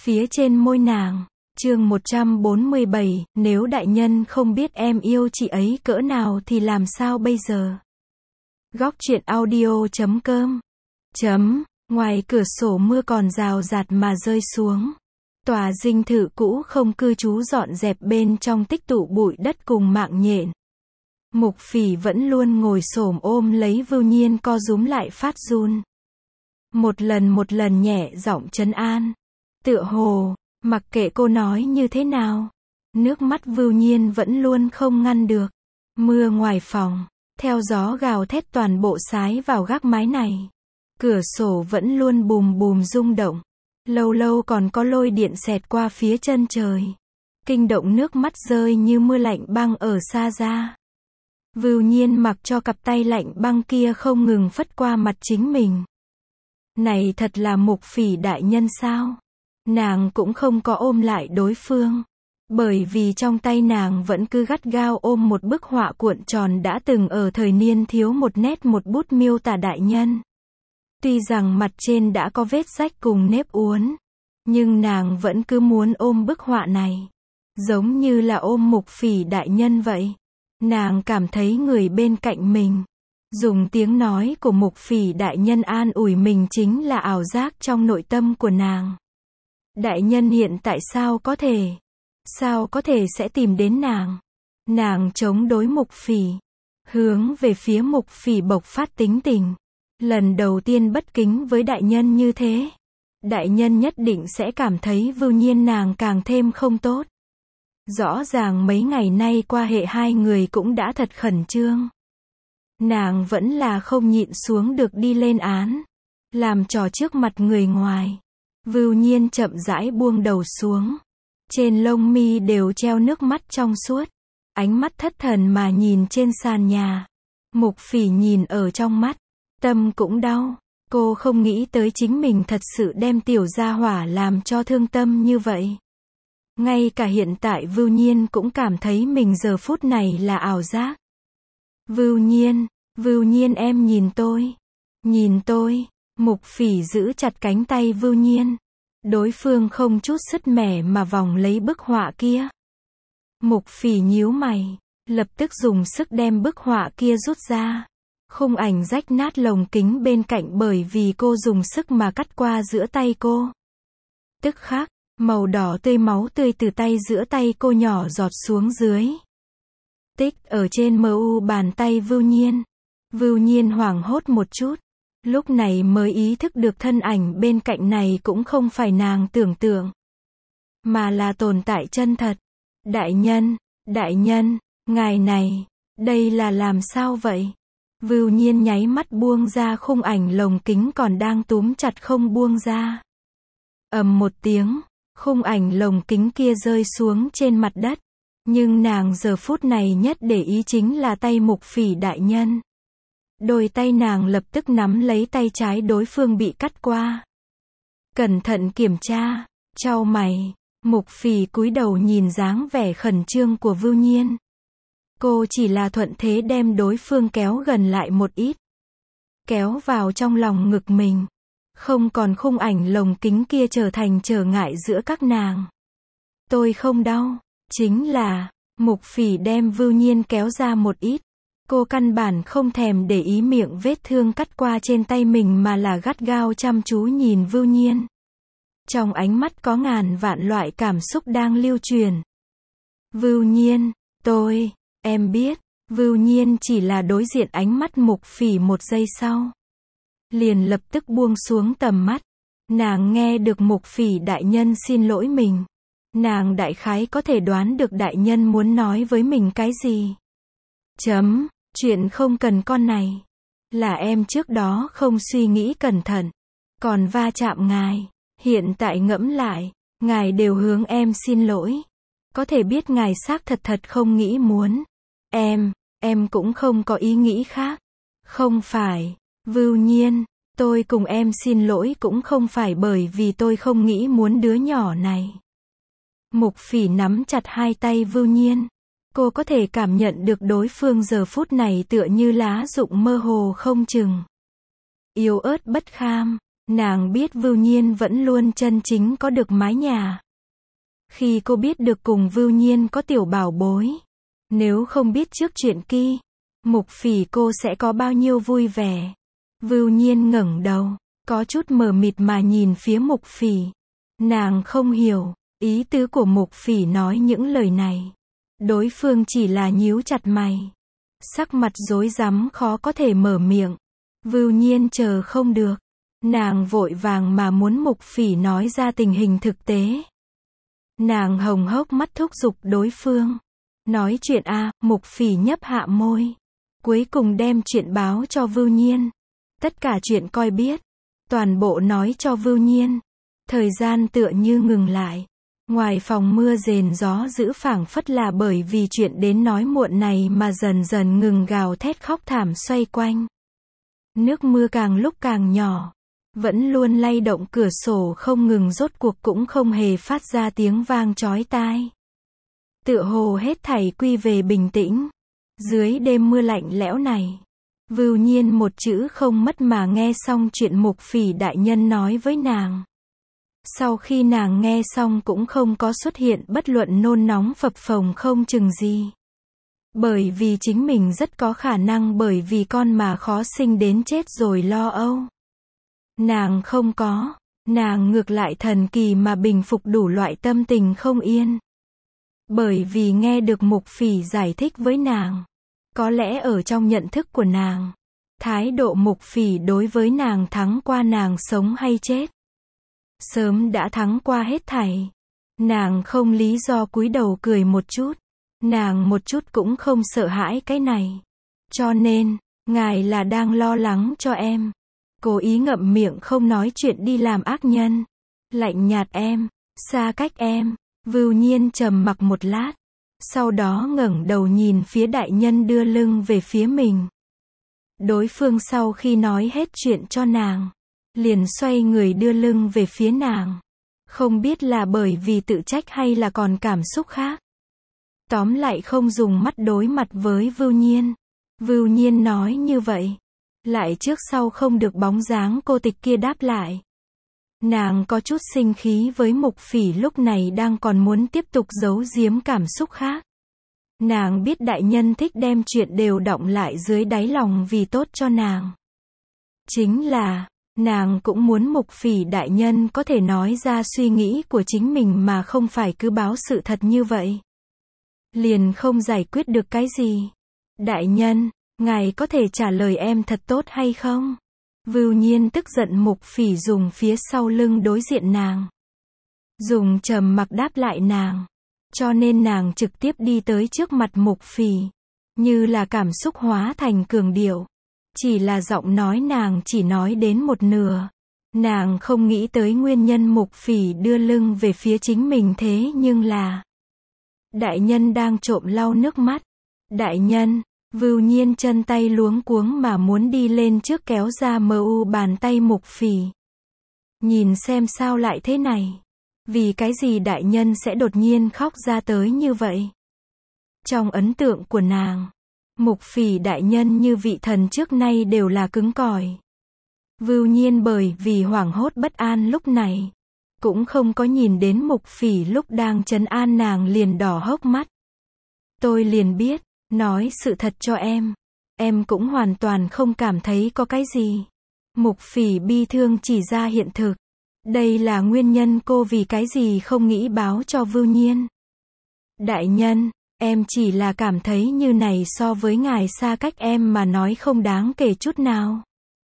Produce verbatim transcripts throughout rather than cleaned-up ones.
phía trên môi nàng. Chương một trăm bốn mươi bảy, nếu đại nhân không biết em yêu chị ấy cỡ nào thì làm sao bây giờ? Góc truyện audio chấm com chấm, ngoài cửa sổ mưa còn rào rạt mà rơi xuống. Tòa dinh thự cũ không cư trú dọn dẹp bên trong tích tụ bụi đất cùng mạng nhện. Mục Phỉ vẫn luôn ngồi xổm ôm lấy Vưu Nhiên co rúm lại phát run. Một lần một lần nhẹ giọng trấn an. Tựa hồ, mặc kệ cô nói như thế nào, nước mắt Vưu Nhiên vẫn luôn không ngăn được. Mưa ngoài phòng, theo gió gào thét toàn bộ sái vào gác mái này. Cửa sổ vẫn luôn bùm bùm rung động. Lâu lâu còn có lôi điện xẹt qua phía chân trời. Kinh động nước mắt rơi như mưa lạnh băng ở xa ra. Vưu Nhiên mặc cho cặp tay lạnh băng kia không ngừng phất qua mặt chính mình. Này thật là Mục Phỉ đại nhân sao? Nàng cũng không có ôm lại đối phương. Bởi vì trong tay nàng vẫn cứ gắt gao ôm một bức họa cuộn tròn đã từng ở thời niên thiếu một nét một bút miêu tả đại nhân. Tuy rằng mặt trên đã có vết rách cùng nếp uốn, nhưng nàng vẫn cứ muốn ôm bức họa này. Giống như là ôm Mục Phỉ đại nhân vậy. Nàng cảm thấy người bên cạnh mình, dùng tiếng nói của Mục Phỉ đại nhân an ủi mình chính là ảo giác trong nội tâm của nàng. Đại nhân hiện tại sao có thể, sao có thể sẽ tìm đến nàng? Nàng chống đối Mục Phỉ, hướng về phía Mục Phỉ bộc phát tính tình. Lần đầu tiên bất kính với đại nhân như thế, đại nhân nhất định sẽ cảm thấy Vưu Nhiên nàng càng thêm không tốt. Rõ ràng mấy ngày nay qua hệ hai người cũng đã thật khẩn trương. Nàng vẫn là không nhịn xuống được đi lên án, làm trò trước mặt người ngoài. Vưu Nhiên chậm rãi buông đầu xuống. Trên lông mi đều treo nước mắt trong suốt. Ánh mắt thất thần mà nhìn trên sàn nhà. Mục Phỉ nhìn ở trong mắt. Tâm cũng đau. Cô không nghĩ tới chính mình thật sự đem tiểu gia hỏa làm cho thương tâm như vậy. Ngay cả hiện tại Vưu Nhiên cũng cảm thấy mình giờ phút này là ảo giác. Vưu Nhiên, Vưu Nhiên em nhìn tôi. Nhìn tôi. Mục Phỉ giữ chặt cánh tay Vưu Nhiên. Đối phương không chút sứt mẻ mà vòng lấy bức họa kia. Mục Phỉ nhíu mày, lập tức dùng sức đem bức họa kia rút ra. Khung ảnh rách nát lồng kính bên cạnh bởi vì cô dùng sức mà cắt qua giữa tay cô. Tức khắc, màu đỏ tươi máu tươi từ tay giữa tay cô nhỏ giọt xuống dưới. Tích ở trên mờ u bàn tay Vưu Nhiên. Vưu Nhiên hoảng hốt một chút. Lúc này mới ý thức được thân ảnh bên cạnh này cũng không phải nàng tưởng tượng, mà là tồn tại chân thật. Đại nhân, đại nhân, ngài này, đây là làm sao vậy? Vưu Nhiên nháy mắt buông ra khung ảnh lồng kính còn đang túm chặt không buông ra. Ầm một tiếng, khung ảnh lồng kính kia rơi xuống trên mặt đất. Nhưng nàng giờ phút này nhất để ý chính là tay Mục Phỉ đại nhân. Đôi tay nàng lập tức nắm lấy tay trái đối phương bị cắt qua. Cẩn thận kiểm tra, chau mày. Mục Phỉ cúi đầu nhìn dáng vẻ khẩn trương của Vưu Nhiên. Cô chỉ là thuận thế đem đối phương kéo gần lại một ít. Kéo vào trong lòng ngực mình. Không còn khung ảnh lồng kính kia trở thành trở ngại giữa các nàng. Tôi không đau. Chính là, Mục Phỉ đem Vưu Nhiên kéo ra một ít. Cô căn bản không thèm để ý miệng vết thương cắt qua trên tay mình mà là gắt gao chăm chú nhìn Vưu Nhiên. Trong ánh mắt có ngàn vạn loại cảm xúc đang lưu truyền. Vưu Nhiên, tôi, em biết. Vưu Nhiên chỉ là đối diện ánh mắt Mục Phỉ một giây sau. Liền lập tức buông xuống tầm mắt. Nàng nghe được Mục Phỉ đại nhân xin lỗi mình. Nàng đại khái có thể đoán được đại nhân muốn nói với mình cái gì. Chấm. Chuyện không cần con này. Là em trước đó không suy nghĩ cẩn thận. Còn va chạm ngài. Hiện tại ngẫm lại. Ngài đều hướng em xin lỗi. Có thể biết ngài xác thật thật không nghĩ muốn. Em, em cũng không có ý nghĩ khác. Không phải. Vưu Nhiên, tôi cùng em xin lỗi cũng không phải bởi vì tôi không nghĩ muốn đứa nhỏ này. Mục Phỉ nắm chặt hai tay Vưu Nhiên. Cô có thể cảm nhận được đối phương giờ phút này tựa như lá rụng mơ hồ không chừng. Yếu ớt bất kham, Nàng biết Vưu Nhiên vẫn luôn chân chính có được mái nhà. Khi cô biết được cùng Vưu Nhiên có tiểu bảo bối, nếu không biết trước chuyện kia, Mục Phỉ cô sẽ có bao nhiêu vui vẻ. Vưu Nhiên ngẩng đầu, có chút mờ mịt mà nhìn phía Mục Phỉ. Nàng không hiểu ý tứ của Mục Phỉ nói những lời này. Đối phương chỉ là nhíu chặt mày, sắc mặt rối rắm khó có thể mở miệng. Vưu Nhiên chờ không được, nàng vội vàng mà muốn Mục Phỉ nói ra tình hình thực tế. Nàng hồng hốc mắt thúc giục đối phương. Nói chuyện a, Mục Phỉ nhấp hạ môi. Cuối cùng đem chuyện báo cho Vưu Nhiên. Tất cả chuyện coi biết, toàn bộ nói cho Vưu Nhiên. Thời gian tựa như ngừng lại. Ngoài phòng mưa rền gió dữ phảng phất là bởi vì chuyện đến nói muộn này mà dần dần ngừng gào thét khóc thảm xoay quanh. Nước mưa càng lúc càng nhỏ, vẫn luôn lay động cửa sổ không ngừng, rốt cuộc cũng không hề phát ra tiếng vang chói tai. Tựa hồ hết thảy quy về bình tĩnh. Dưới đêm mưa lạnh lẽo này, Vưu Nhiên một chữ không mất mà nghe xong chuyện Mục Phỉ đại nhân nói với nàng. Sau khi nàng nghe xong cũng không có xuất hiện bất luận nôn nóng phập phồng không chừng gì. Bởi vì chính mình rất có khả năng bởi vì con mà khó sinh đến chết rồi lo âu. Nàng không có, nàng ngược lại thần kỳ mà bình phục đủ loại tâm tình không yên. Bởi vì nghe được Mục Phỉ giải thích với nàng, có lẽ ở trong nhận thức của nàng, thái độ Mục Phỉ đối với nàng thắng qua nàng sống hay chết. Sớm đã thắng qua hết thảy. Nàng không lý do cúi đầu cười một chút. Nàng một chút cũng không sợ hãi cái này. Cho nên, ngài là đang lo lắng cho em. Cố ý ngậm miệng không nói chuyện đi làm ác nhân. Lạnh nhạt em, xa cách em. Vưu Nhiên trầm mặc một lát. Sau đó ngẩng đầu nhìn phía đại nhân đưa lưng về phía mình. Đối phương sau khi nói hết chuyện cho nàng, liền xoay người đưa lưng về phía nàng. Không biết là bởi vì tự trách hay là còn cảm xúc khác. Tóm lại không dùng mắt đối mặt với Vưu Nhiên. Vưu Nhiên nói như vậy, lại trước sau không được bóng dáng cô tịch kia đáp lại. Nàng có chút sinh khí với Mục Phỉ lúc này đang còn muốn tiếp tục giấu giếm cảm xúc khác. Nàng biết đại nhân thích đem chuyện đều đọng lại dưới đáy lòng vì tốt cho nàng. Chính là, nàng cũng muốn Mục Phỉ đại nhân có thể nói ra suy nghĩ của chính mình mà không phải cứ báo sự thật như vậy. Liền không giải quyết được cái gì. Đại nhân, ngài có thể trả lời em thật tốt hay không? Vưu Nhiên tức giận Mục Phỉ dùng phía sau lưng đối diện nàng. Dùng trầm mặc đáp lại nàng. Cho nên nàng trực tiếp đi tới trước mặt Mục Phỉ. Như là cảm xúc hóa thành cường điệu. Chỉ là giọng nói nàng chỉ nói đến một nửa. Nàng không nghĩ tới nguyên nhân Mục Phỉ đưa lưng về phía chính mình thế nhưng là. Đại nhân đang trộm lau nước mắt. Đại nhân, Vưu Nhiên chân tay luống cuống mà muốn đi lên trước kéo ra mờ u bàn tay Mục Phỉ. Nhìn xem sao lại thế này. Vì cái gì đại nhân sẽ đột nhiên khóc ra tới như vậy? Trong ấn tượng của nàng, Mục Phỉ đại nhân như vị thần trước nay đều là cứng cỏi. Vưu Nhiên bởi vì hoảng hốt bất an lúc này, cũng không có nhìn đến Mục Phỉ lúc đang trấn an nàng liền đỏ hốc mắt. Tôi liền biết, nói sự thật cho em, em cũng hoàn toàn không cảm thấy có cái gì. Mục Phỉ bi thương chỉ ra hiện thực. Đây là nguyên nhân cô vì cái gì không nghĩ báo cho Vưu Nhiên. Đại nhân, em chỉ là cảm thấy như này so với ngài xa cách em mà nói không đáng kể chút nào.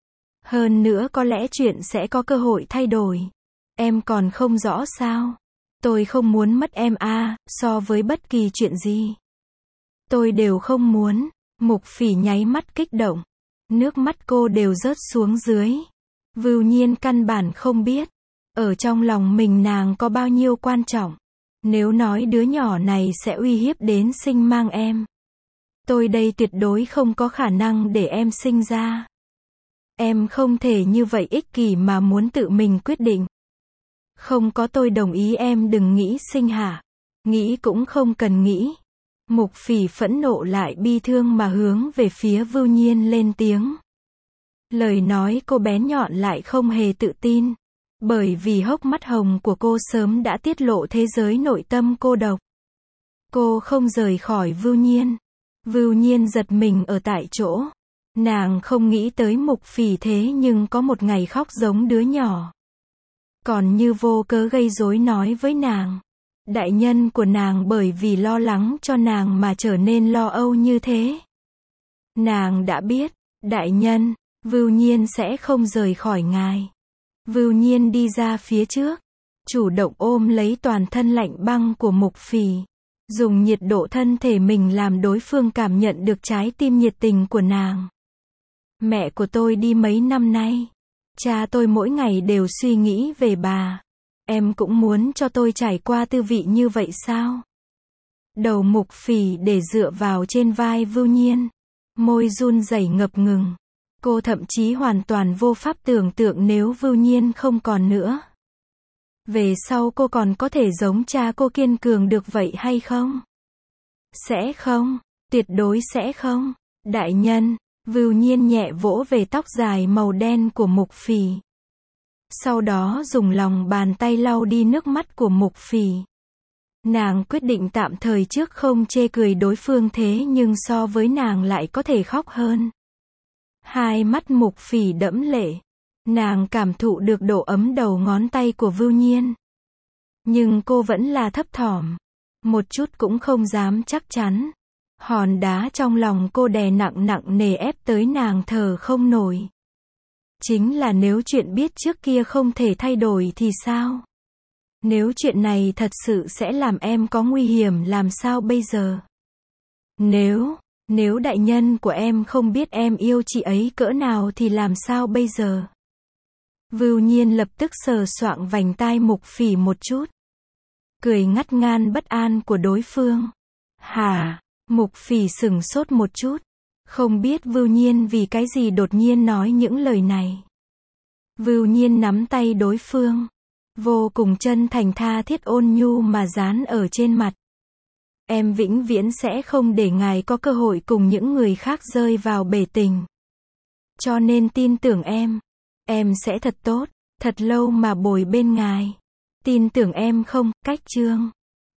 Hơn nữa có lẽ chuyện sẽ có cơ hội thay đổi. Em còn không rõ sao. Tôi không muốn mất em a, à, so với bất kỳ chuyện gì. Tôi đều không muốn. Mục Phỉ nháy mắt kích động. Nước mắt cô đều rớt xuống dưới. Vưu Nhiên căn bản không biết. Ở trong lòng mình nàng có bao nhiêu quan trọng. Nếu nói đứa nhỏ này sẽ uy hiếp đến sinh mang em. Tôi đây tuyệt đối không có khả năng để em sinh ra. Em không thể như vậy ích kỷ mà muốn tự mình quyết định. Không có tôi đồng ý em đừng nghĩ sinh hả. Nghĩ cũng không cần nghĩ. Mục Phỉ phẫn nộ lại bi thương mà hướng về phía Vưu Nhiên lên tiếng. Lời nói cô bén nhọn lại không hề tự tin. Bởi vì hốc mắt hồng của cô sớm đã tiết lộ thế giới nội tâm cô độc. Cô không rời khỏi Vưu Nhiên. Vưu Nhiên giật mình ở tại chỗ. Nàng không nghĩ tới Mục Phỉ thế nhưng có một ngày khóc giống đứa nhỏ. Còn như vô cớ gây rối nói với nàng. Đại nhân của nàng bởi vì lo lắng cho nàng mà trở nên lo âu như thế. Nàng đã biết, đại nhân, Vưu Nhiên sẽ không rời khỏi ngài. Vưu Nhiên đi ra phía trước, chủ động ôm lấy toàn thân lạnh băng của Mục Phỉ, dùng nhiệt độ thân thể mình làm đối phương cảm nhận được trái tim nhiệt tình của nàng. Mẹ của tôi đi mấy năm nay, cha tôi mỗi ngày đều suy nghĩ về bà. Em cũng muốn cho tôi trải qua tư vị như vậy sao? Đầu Mục Phỉ để dựa vào trên vai Vưu Nhiên, môi run rẩy ngập ngừng. Cô thậm chí hoàn toàn vô pháp tưởng tượng nếu Vưu Nhiên không còn nữa. Về sau cô còn có thể giống cha cô kiên cường được vậy hay không? Sẽ không, tuyệt đối sẽ không. Đại nhân, Vưu Nhiên nhẹ vỗ về tóc dài màu đen của Mục Phỉ. Sau đó dùng lòng bàn tay lau đi nước mắt của Mục Phỉ. Nàng quyết định tạm thời trước không chê cười đối phương thế nhưng so với nàng lại có thể khóc hơn. Hai mắt Mục Phỉ đẫm lệ. Nàng cảm thụ được độ ấm đầu ngón tay của Vưu Nhiên. Nhưng cô vẫn là thấp thỏm. Một chút cũng không dám chắc chắn. Hòn đá trong lòng cô đè nặng nặng nề ép tới nàng thở không nổi. Chính là nếu chuyện biết trước kia không thể thay đổi thì sao? Nếu chuyện này thật sự sẽ làm em có nguy hiểm làm sao bây giờ? Nếu, nếu đại nhân của em không biết em yêu chị ấy cỡ nào thì làm sao bây giờ? Vưu Nhiên lập tức sờ soạng vành tai Mục Phỉ một chút. Cười ngắt ngan bất an của đối phương. Hả? Mục Phỉ sửng sốt một chút. Không biết Vưu Nhiên vì cái gì đột nhiên nói những lời này. Vưu Nhiên nắm tay đối phương. Vô cùng chân thành tha thiết ôn nhu mà dán ở trên mặt. Em vĩnh viễn sẽ không để ngài có cơ hội cùng những người khác rơi vào bể tình. Cho nên tin tưởng em. Em sẽ thật tốt, thật lâu mà bồi bên ngài. Tin tưởng em không, cách chương.